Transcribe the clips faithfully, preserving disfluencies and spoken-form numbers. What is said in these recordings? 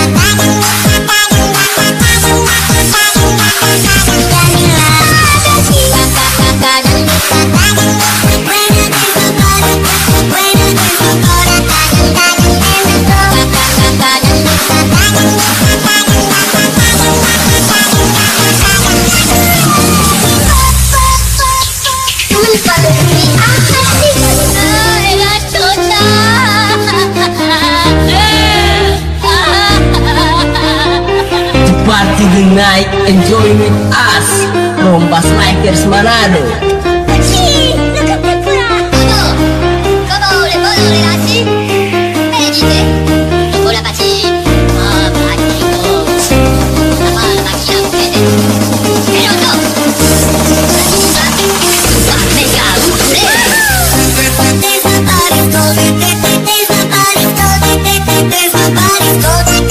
Party the night, enjoy with us from Baslikers Manado. Sí, lo capté pura. ¿Cómo? ¿Cómo le puedo leer así? Me dice, hola Pachi, mamá chicos, mamá máquina mujer, pero no, la misma, la mega ure. There's somebody's golden, there's somebody's golden, there's somebody's golden,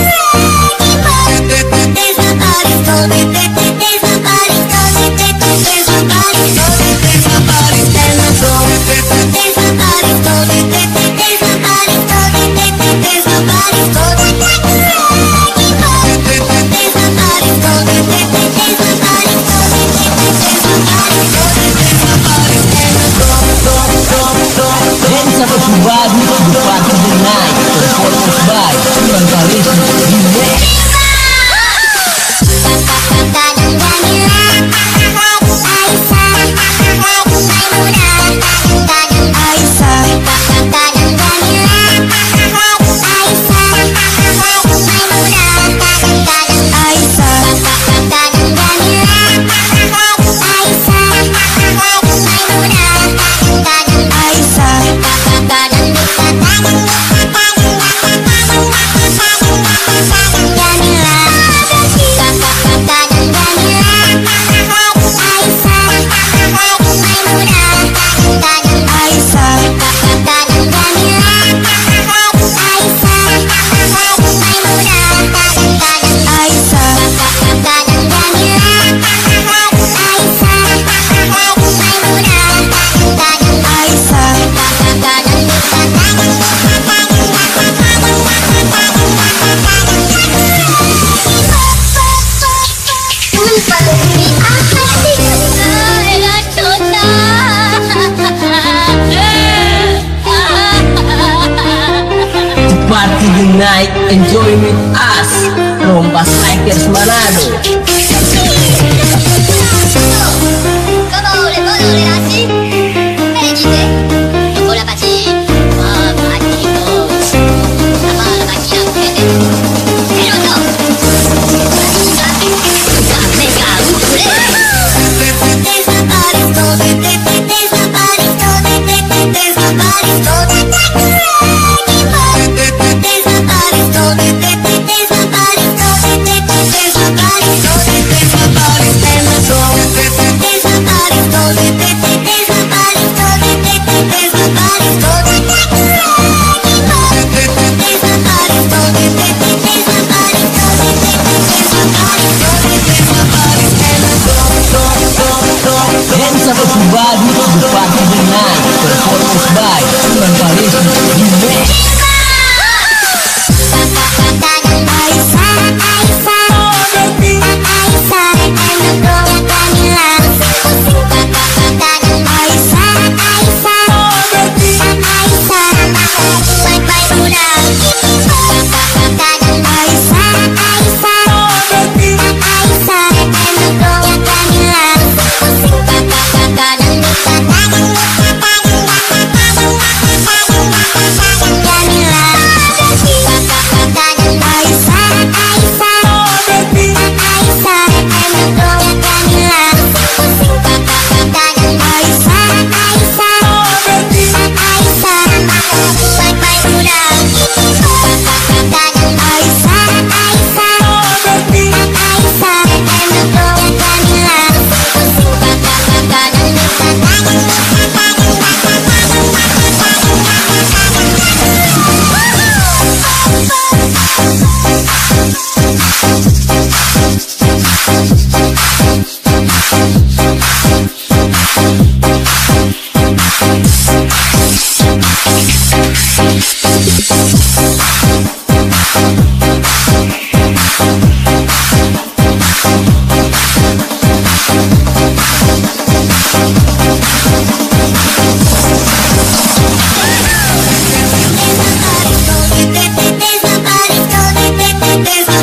there's somebody's golden, there's somebody's golden, there's somebody's golden, there's somebody's golden, there's somebody's golden, there's somebody's golden, there's somebody's golden, there's somebody's golden, there's somebody's golden, there's somebody's Hands up everybody, the party the night, performance by Bangladesh Remix. Party the night, enjoy with us from Baslikers Manado. ¿Cómo le puedo leer así? Me dice, hola Pachi, mamá chicos, mamá máquina mujer, pero no, la misma, la mega ure. There's somebody's golden, there's somebody's golden, there's somebody's golden, there's somebody's golden, there's somebody's golden, there's somebody's golden, there's somebody's golden, there's somebody's golden, there's somebody's golden, there's somebody's golden, there's somebody's golden, Hands up everybody, the party the night, performance by Bangladesh Remix.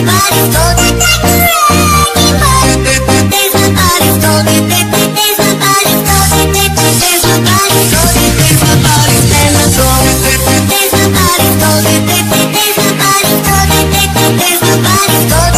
nobody's told me that you're ready, but there's nobody's told me that there's nobody's told me that there's nobody's told me there's nobody's and the soul. There's nobody's told me that there's nobody's told me that there's nobody's told